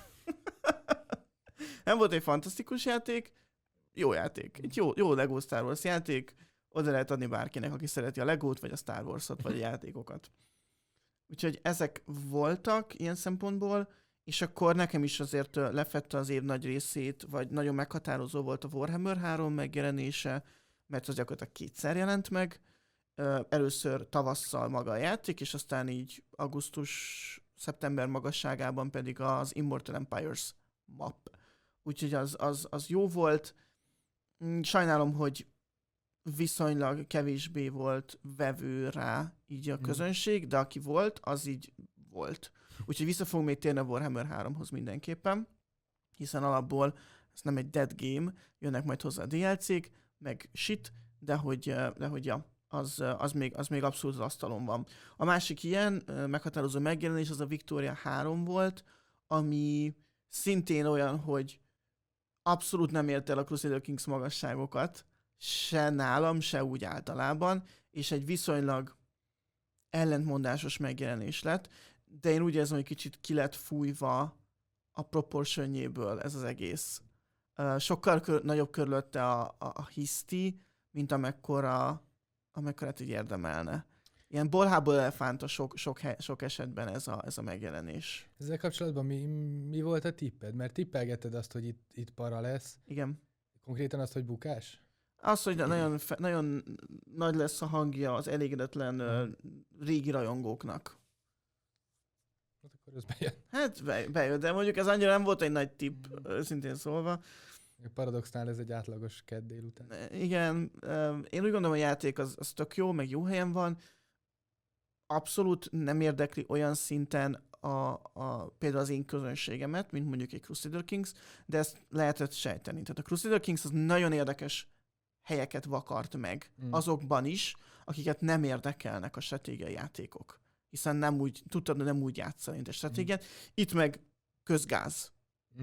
Nem volt egy fantasztikus játék, jó játék. Egy jó, jó Lego Star Wars játék, oda lehet adni bárkinek, aki szereti a Legót, vagy a Star Wars-ot, vagy a játékokat. Úgyhogy ezek voltak ilyen szempontból, és akkor nekem is azért lefette az év nagy részét, vagy nagyon meghatározó volt a Warhammer három megjelenése, mert az gyakorlatilag kétszer jelent meg. Először tavasszal maga a játék, és aztán így augusztus-szeptember magasságában pedig az Immortal Empires map. Úgyhogy az, az, az jó volt. Sajnálom, hogy viszonylag kevésbé volt vevő rá így a közönség, de aki volt, az így volt. Úgyhogy vissza fogunk még térni a Warhammer háromhoz mindenképpen, hiszen alapból ez nem egy dead game, jönnek majd hozzá a dé el cé-k, meg shit, de hogy, de hogy ja, az, az, még, az még abszolút az asztalon van. A másik ilyen meghatározó megjelenés az a Victoria három volt, ami szintén olyan, hogy abszolút nem ért el a Crusader Kings magasságokat, se nálam, se úgy általában, és egy viszonylag ellentmondásos megjelenés lett, de én úgy érzem, hogy kicsit ki lett fújva a proportionjéből ez az egész. Sokkal kör, nagyobb körülötte a, a, a hiszti, mint amekkora, amekkorát így érdemelne. Ilyen bolhából elefánt a sok, sok, sok esetben ez a, ez a megjelenés. Ezzel kapcsolatban mi, mi volt a tipped? Mert tippelgetted azt, hogy itt, itt para lesz. Igen. Konkrétan azt, hogy bukás? Az, hogy nagyon, fe, nagyon nagy lesz a hangja az elégedetlen hmm. régi rajongóknak. Hát akkor ez bejön. Hát be, bejön, de mondjuk ez annyira nem volt egy nagy tipp, szintén szólva. A Paradoxnál ez egy átlagos kedd délután. Igen, én úgy gondolom, a játék az, az tök jó, meg jó helyen van. Abszolút nem érdekli olyan szinten a, a, például az én közönségemet, mint mondjuk egy Crusader Kings, de ezt lehetett sejteni. Tehát a Crusader Kings az nagyon érdekes helyeket vakart meg, mm. azokban is, akiket nem érdekelnek a stratégiai játékok. Hiszen nem úgy, tudtad, nem úgy játszani a stratégiát. Mm. Itt meg közgáz.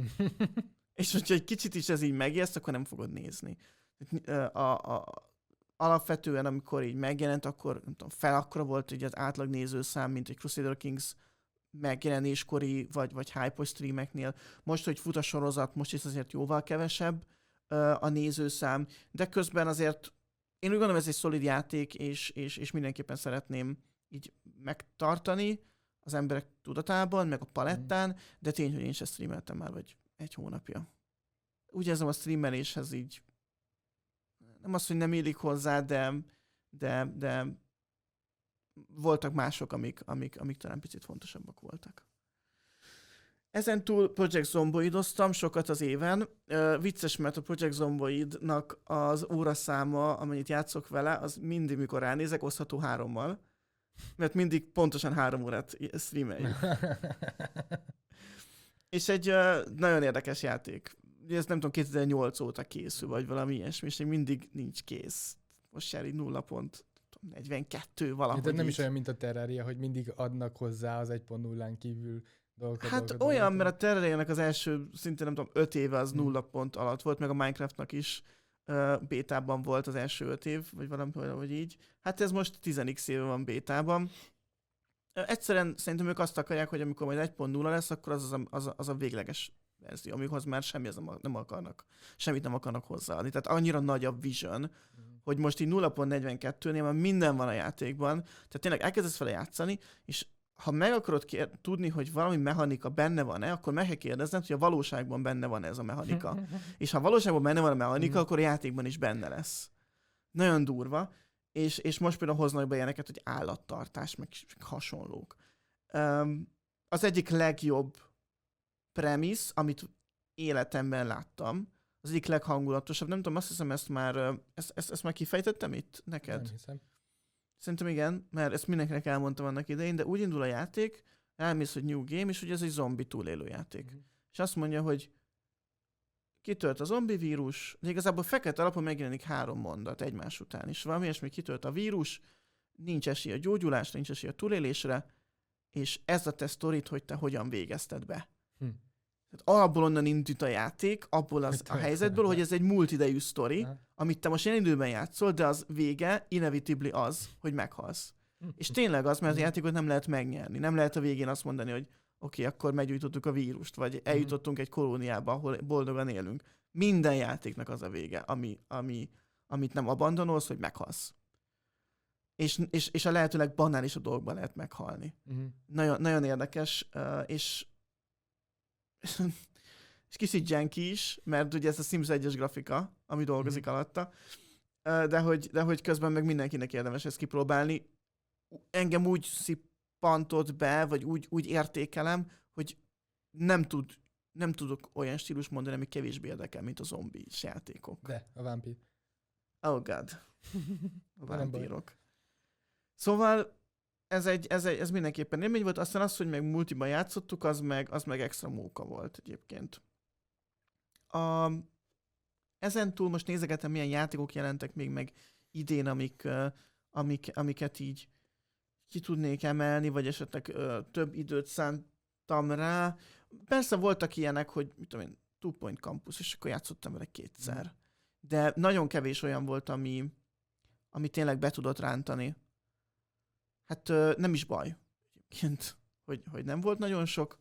És hogyha egy kicsit is ez így megijeszt, akkor nem fogod nézni. A, a, alapvetően, amikor így megjelent, akkor nem tudom, fel akkora volt így az átlag nézőszám, mint egy Crusader Kings megjelenéskori, vagy, vagy hype-os streameknél. Most, hogy fut a sorozat, most is azért jóval kevesebb uh, a nézőszám, de közben azért én úgy gondolom, ez egy szolid játék, és, és, és mindenképpen szeretném így megtartani az emberek tudatában, meg a palettán, de tény, hogy én sem streameltem már, vagy egy hónapja. Úgy érzem, a streameléshez így nem az, hogy nem illik hozzá, de, de, de voltak mások, amik, amik, amik talán picit fontosabbak voltak. Ezen túl Project Zomboidoztam sokat az éven. Uh, vicces, mert a Project Zomboidnak az óraszáma, amennyit játszok vele, az mindig, mikor ránézek, osztható hárommal. Mert mindig pontosan három órát streameljük. És egy uh, nagyon érdekes játék. Ez nem tudom, kétezer-nyolc óta készül, vagy valami ilyesmi, és még mindig nincs kész. Most jár így nulla pont negyvenkettő valahogy. Tehát nem így. is olyan, mint a Terraria, hogy mindig adnak hozzá az egy pont nullán kívül dolgokat. Hát dolgokat, olyan, dolgokat. mert a Terraria-nek az első, szinte nem tudom, öt éve az hmm. nulla pont alatt volt, meg a Minecraftnak is uh, bétában volt az első öt év, vagy valami, vagy így. Hát ez most tíz x éve van bétában. Uh, egyszerűen szerintem ők azt akarják, hogy amikor majd egy pont nulla lesz, akkor az, az, a, az, a, az a végleges verzió, amikhoz már semmi nem akarnak, semmit nem akarnak hozzáadni. Tehát annyira nagy a vision, mm. hogy most így nulla pont negyvenkettőnél már minden van a játékban, tehát tényleg elkezdesz vele játszani, és ha meg akarod kér- tudni, hogy valami mechanika benne van-e, akkor meg kell kérdezned, hogy a valóságban benne van ez a mechanika. És ha a valóságban benne van a mechanika, mm. akkor a játékban is benne lesz. Nagyon durva, és, és most például hoznak be ilyeneket, hogy állattartás, meg hasonlók. Um, az egyik legjobb premisz, amit életemben láttam, az egyik leghangulatosabb, nem tudom, azt hiszem, ezt már, ezt, ezt, ezt már kifejtettem itt neked? Nem hiszem. Szerintem igen, mert ezt mindenkinek elmondtam annak idején, de úgy indul a játék, elmész, hogy new game, és ugye ez egy zombi túlélő játék. Mm-hmm. És azt mondja, hogy kitört a zombi vírus, de igazából fekete alapon megjelenik három mondat egymás után is. Valami ilyesmi, kitört a vírus, nincs esély a gyógyulásra, nincs esély a túlélésre, és ez a te sztorit, hogy te hogyan végezted be. Hm. Tehát alapból onnan indít a játék, abból az a helyzetből, hogy ez egy multidejű sztori, ha. amit te most ilyen időben játszol, de az vége inevitably az, hogy meghalsz. Hm. És tényleg az, mert a játékot nem lehet megnyerni. Nem lehet a végén azt mondani, hogy oké, okay, akkor meggyújtottuk a vírust, vagy eljutottunk egy kolóniába, ahol boldogan élünk. Minden játéknak az a vége, ami, ami, amit nem abandonolsz, hogy meghalsz. És, és, és a lehetőleg banálisabb dolgokban lehet meghalni. Uh-huh. Nagyon, nagyon érdekes, uh, és, és kicsit janky is, mert ugye ez a Sims egyes grafika, ami dolgozik uh-huh. alatta, uh, de, hogy, de hogy közben meg mindenkinek érdemes ezt kipróbálni. Engem úgy szippantott be, vagy úgy, úgy értékelem, hogy nem, tud, nem tudok olyan stílus mondani, ami kevésbé érdekel, mint a zombis játékok. De, a vámpír. Oh god. A vámpírok. Szóval ez, egy, ez, egy, ez mindenképpen élmény volt, aztán az, hogy meg multiban játszottuk, az meg, az meg extra móka volt egyébként. A, ezen túl most nézegetem, milyen játékok jelentek még meg idén, amik, uh, amik, amiket így ki tudnék emelni, vagy esetleg uh, több időt szántam rá. Persze voltak ilyenek, hogy mit tudom én, Two Point Campus, és akkor játszottam vele kétszer. De nagyon kevés olyan volt, ami, ami tényleg be tudott rántani. Hát nem is baj, egyébként, hogy, hogy nem volt nagyon sok.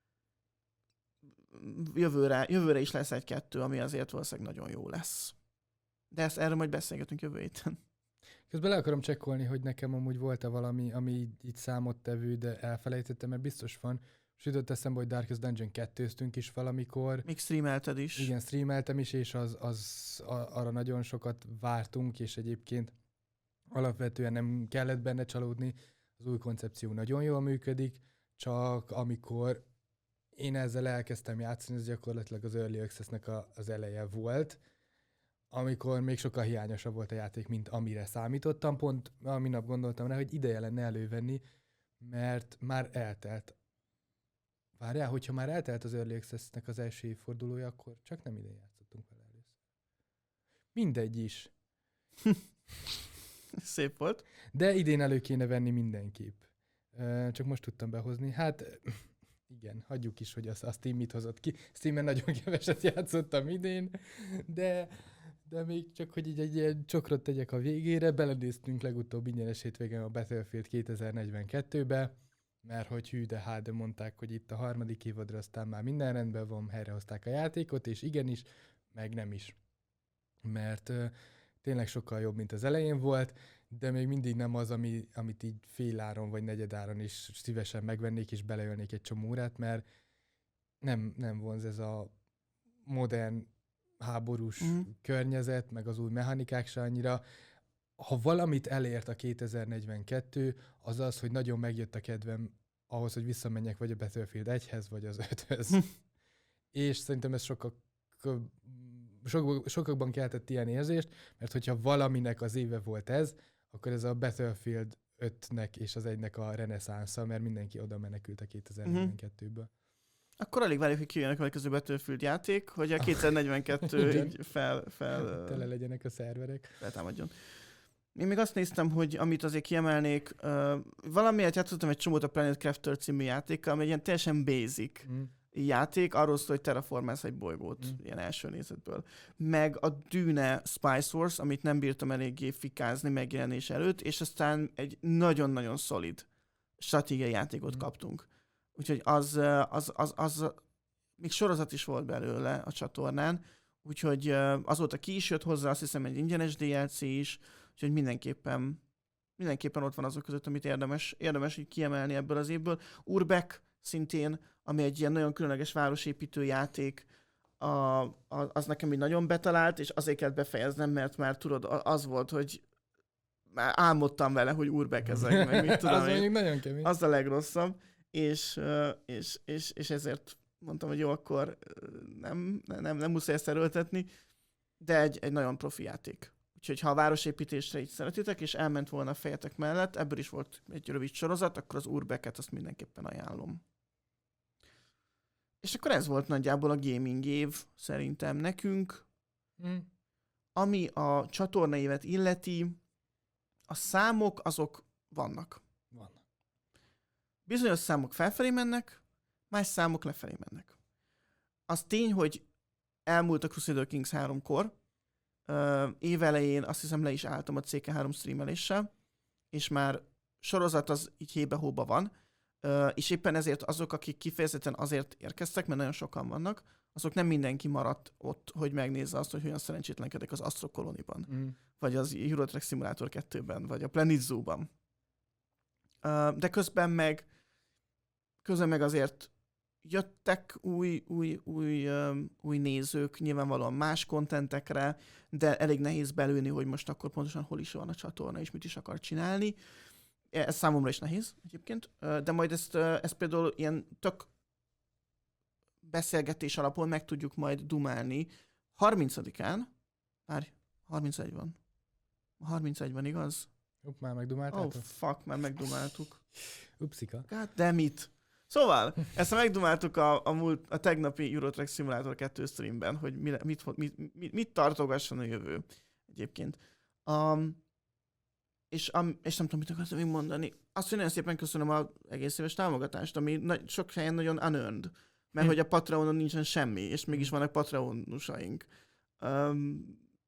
Jövőre, jövőre is lesz egy-kettő, ami azért valószínűleg nagyon jó lesz. De ezt erről majd beszélgetünk jövő héten. Közben le akarom csekkolni, hogy nekem amúgy volt-e valami, ami itt számottevő, de elfelejtettem, mert biztos van. És jutott eszembe, hogy Darkest Dungeon kettőztünk is valamikor. Még streamelted is. Igen, streameltem is, és az, az, arra nagyon sokat vártunk, és egyébként alapvetően nem kellett benne csalódni. Az új koncepció nagyon jól működik, csak amikor én ezzel elkezdtem játszani, ez gyakorlatilag az Early Access-nek a, az eleje volt, amikor még sokkal hiányosabb volt a játék, mint amire számítottam. Pont a minap gondoltam rá, hogy ideje lenne elővenni, mert már eltelt. Várjál, hogyha már eltelt az Early Access-nek az első évfordulója, akkor csak nem idén játszottunk vele először. Mindegy is. Szép volt. De idén elő kéne venni mindenképp. Csak most tudtam behozni. Hát igen, hagyjuk is, hogy az, a Steam mit hozott ki. Steamen nagyon keveset játszottam idén, de, de még csak, hogy így egy ilyen csokrot tegyek a végére, belenéztünk legutóbb ingyenes hétvégén a Battlefield kétezer-negyvenkettőbe, mert hogy hű, de hát, de mondták, hogy itt a harmadik évadra aztán már minden rendben van, helyrehozták a játékot, és igenis, meg nem is. Mert uh, tényleg sokkal jobb, mint az elején volt, de még mindig nem az, ami, amit így féláron vagy negyedáron is szívesen megvennék, és beleölnék egy csomó órát, mert nem, nem vonz ez a modern háborús mm. környezet, meg az új mechanikák se annyira. Ha valamit elért a kétezer-negyvenkettő, az az, hogy nagyon megjött a kedvem ahhoz, hogy visszamenjek vagy a Battlefield egyhez, vagy az öthöz. És szerintem ez sokkal Sok, sokakban keltett ilyen érzést, mert hogyha valaminek az éve volt ez, akkor ez a Battlefield ötnek és az egynek a reneszánsza, mert mindenki oda menekült a kétezer-negyvenkettőből. Akkor alig várjuk, hogy kijönnek a következő Battlefield játék, hogy a kétezer-negyvenkettő így fel... fel tele legyenek a szerverek. Feltámadjon. Én még azt néztem, hogy amit azért kiemelnék, uh, valamiért játszottam egy csomót a Planet Crafter című játékkal, ami egy ilyen teljesen basic mm. játék, arról szól, hogy terraformálsz egy bolygót, mm. ilyen első nézetből. Meg a Dune Spice Wars, amit nem bírtam eléggé fikázni megjelenés előtt, és aztán egy nagyon-nagyon szolid stratégiai játékot mm. kaptunk. Úgyhogy az, az, az, az, még sorozat is volt belőle a csatornán, úgyhogy azóta ki is jött hozzá, azt hiszem egy ingyenes dé el cé is, úgyhogy mindenképpen, mindenképpen ott van azok között, amit érdemes, érdemes így kiemelni ebből az évből. Urbeck szintén, ami egy ilyen nagyon különleges városépítő játék, a, a, az nekem így nagyon betalált, és azért kellett befejeznem, mert már tudod, az volt, hogy már álmodtam vele, hogy Urbeck ezek, meg mit tudom az én. nagyon kemény. Az a legrosszabb, és, és, és, és ezért mondtam, hogy jó, akkor nem, nem, nem muszáj ezt erőltetni, de egy, egy nagyon profi játék. Úgyhogy ha a városépítésre így szeretitek, és elment volna a fejetek mellett, ebből is volt egy rövid sorozat, akkor az Urbeket azt mindenképpen ajánlom. És akkor ez volt nagyjából a gaming év szerintem nekünk. Mm. Ami a csatornaévet illeti, a számok azok vannak. Vannak. Bizonyos számok felfelé mennek, más számok lefelé mennek. Az tény, hogy elmúlt a Crusader Kings háromkor, uh, évelején azt hiszem le is álltam a cé ká három streameléssel, és már sorozat az így hébe-hóba van, uh, és éppen ezért azok, akik kifejezetten azért érkeztek, mert nagyon sokan vannak, azok nem mindenki maradt ott, hogy megnézze azt, hogy hogyan szerencsétlenkedik az Astro Colony-ban, Mm. vagy az Euro Truck Simulator kettőben, vagy a Planet Zoo-ban. Uh, de közben meg közben meg azért jöttek új, új, új, um, új nézők, nyilvánvalóan más kontentekre, de elég nehéz belőni, hogy most akkor pontosan hol is van a csatorna, és mit is akar csinálni. Ez számomra is nehéz egyébként, uh, de majd ezt, uh, ezt például ilyen tök beszélgetés alapon meg tudjuk majd dumálni. harmincadikán, várj, harmincegy van. harmincegy van, igaz? Upp, már megdumáltátok? Oh, fuck, már megdumáltuk. Upszika. God damn it. Szóval, ezt megdumáltuk a, a, múlt, a tegnapi Euro Truck Simulator kettő streamben, hogy mi, mit, mit, mit, mit tartogasson a jövő egyébként. Um, és, um, és nem tudom, mit akartam még mondani. Azt, hogy nagyon szépen köszönöm az egész éves támogatást, ami na- sok helyen nagyon unearned. Mert hogy a Patreonon nincsen semmi, és mégis vannak Patreonusaink. Um,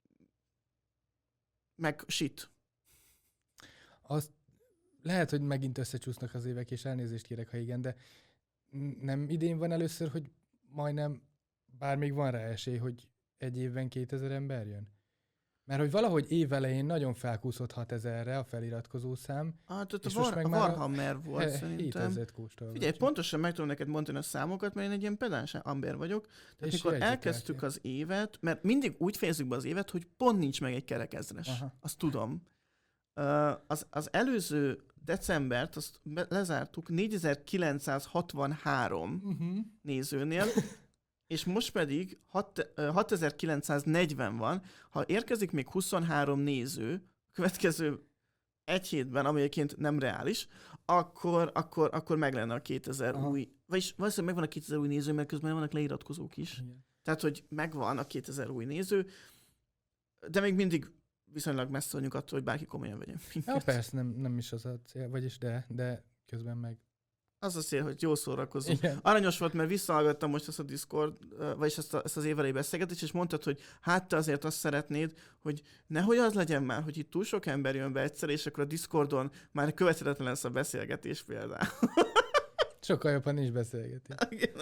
meg shit. Azt lehet, hogy megint összecsúsznak az évek, és elnézést kérek, ha igen, de nem idén van először, hogy majdnem, bár még van rá esély, hogy egy évben kétezer ember jön? Mert hogy valahogy évelején nagyon felkúszott hatezerre a feliratkozó szám. Ah, tehát és a, most War, meg a már Warhammer volt he- szerintem. hétezret kóstol. Figyelj, pontosan meg tudom neked mondani a számokat, mert én egy ilyen pedáns ember vagyok. Tehát És mikor jegyzeteltél. elkezdtük az évet, mert mindig úgy fejezzük be az évet, hogy pont nincs meg egy kerekezres. Aha. Azt tudom. Uh, az, az előző decembert, azt be- lezártuk négyezer-kilencszázhatvanhárom Uh-huh. nézőnél, és most pedig hat- uh, hatezer-kilencszáznegyven van. Ha érkezik még huszonhárom néző a következő egy hétben, ami egyébként nem reális, akkor, akkor, akkor meg lenne a kétezer Aha. új, vagyis valószínűleg megvan a kétezer új néző, mert közben vannak leiratkozók is. Igen. Tehát, hogy megvan a kétezer új néző, de még mindig viszonylag messze vagyunk attól, hogy bárki komolyan vegyen Ja, minket. persze, nem, nem is az a cél, vagyis de, de közben meg. Az a cél, hogy jól szórakozunk. Igen. Aranyos volt, mert visszahallgattam most ezt a Discord, uh, vagyis ezt, a, ezt az évelei beszélgetést, és mondtad, hogy hát te azért azt szeretnéd, hogy nehogy az legyen már, hogy itt túl sok ember jön be egyszer, és akkor a Discordon már követhetetlen lesz a beszélgetés például. Sokkal jobban is beszélgetés.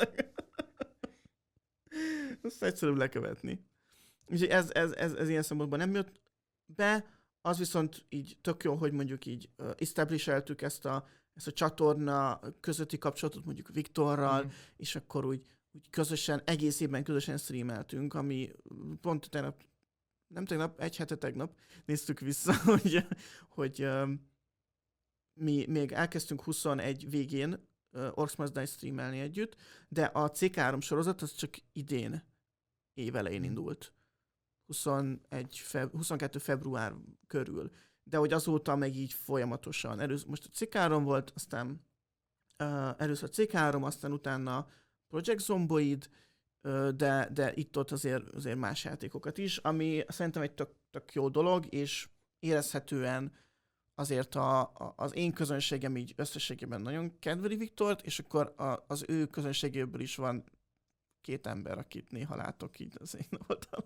Azt egyszerűbb lekövetni. Úgyhogy ez, ez, ez, ez ilyen szempontból nem jött be, az viszont így tök jó, hogy mondjuk így uh, establish-eltük ezt a, ezt a csatorna közötti kapcsolatot mondjuk Viktorral, Mm. és akkor úgy, úgy közösen, egész évben közösen streameltünk, ami pont tegnap, nem tegnap, egy hete tegnap néztük vissza, hogy, hogy um, mi még elkezdtünk huszonegy végén uh, Orcs Must Die streamelni együtt, de a cé ká három sorozat az csak idén évelején indult. huszonegy feb- huszonkettő február körül. De hogy azóta meg így folyamatosan. Először most a cé ká három volt, aztán uh, először a cé ká három, aztán utána Project Zomboid, uh, de, de itt-ott azért, azért más játékokat is, ami szerintem egy tök, tök jó dolog, és érezhetően azért a, a, az én közönségem így összességében nagyon kedveli Viktort, és akkor a, az ő közönségéből is van két ember, akit néha látok így az én oldalamon.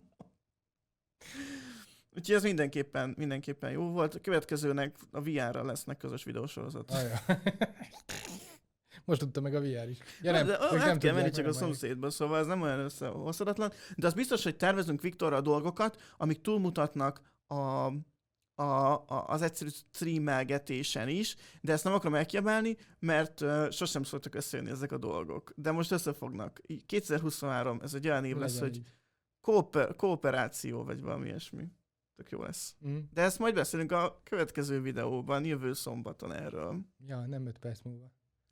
Úgyhogy ez mindenképpen, mindenképpen jó volt. A következőnek a vé er-rel lesznek közös videósorozat. Ajaj. Most tudta meg a vé er is. Ja, Na, nem, de ők át nem kell tudják, menni csak a meg majd. szomszédba, szóval ez nem olyan összehozhatatlan. De az biztos, hogy tervezünk Viktorral dolgokat, amik túlmutatnak a, a, a, az egyszerű streamelgetésen is, de ezt nem akarom elkiabálni, mert uh, sosem szoktak összejönni ezek a dolgok. De most összefognak. Így kétezer-huszonhárom, ez egy olyan év lesz, Legyen hogy így. kooper, kooperáció, vagy valami ilyesmi. Tök jó lesz. Mm. De ezt majd beszélünk a következő videóban, jövő szombaton erről. Ja, nem öt perc múlva.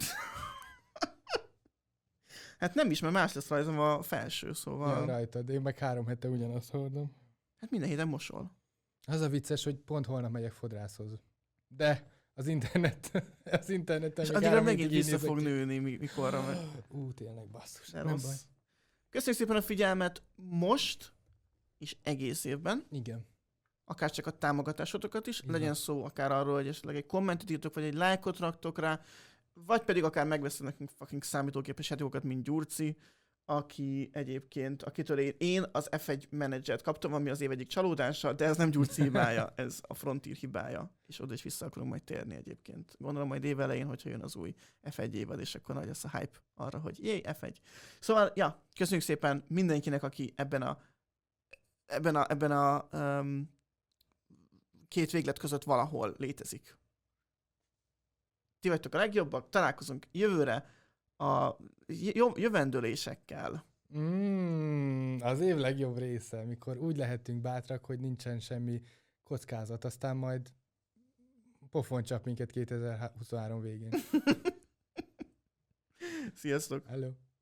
Hát nem is, mert más lesz rajzom a felső, szóval... Ja, rajtad. Én meg három hete ugyanazt hordom. Hát minden héten mosol. Az a vicces, hogy pont holnap megyek fodrászhoz. De az internet, az interneten... És addigra megint vissza fog nőni, mikorra meg. Ú, tényleg basszus, nem rossz. Baj. Köszönjük szépen a figyelmet most, és egész évben. Igen. Akár csak a támogatásotokat is, Igen. legyen szó akár arról, hogy esetleg egy kommentet írtok, vagy egy lájkot raktok rá, vagy pedig akár megveszünk nekünk fucking számítógépes játékokat, mint Gyurci, aki egyébként, akitől én, én az ef egy menedzsert kaptam, ami az év egyik csalódása, de ez nem Gyurci hibája, ez a Frontier hibája, és oda is vissza akarunk majd térni egyébként. Gondolom majd év elején, hogyha jön az új ef egy évad, és akkor nagy lesz a hype arra, hogy jéj, ef egy. Szóval, ja, köszönjük szépen mindenkinek, aki ebben a ebben a, ebben a um, két véglet között valahol létezik. Ti vagytok a legjobbak, találkozunk jövőre a jövendőlésekkel. Mm, az év legjobb része, mikor úgy lehetünk bátrak, hogy nincsen semmi kockázat, aztán majd pofon csap minket kétezer-huszonhárom végén. Sziasztok! Hello!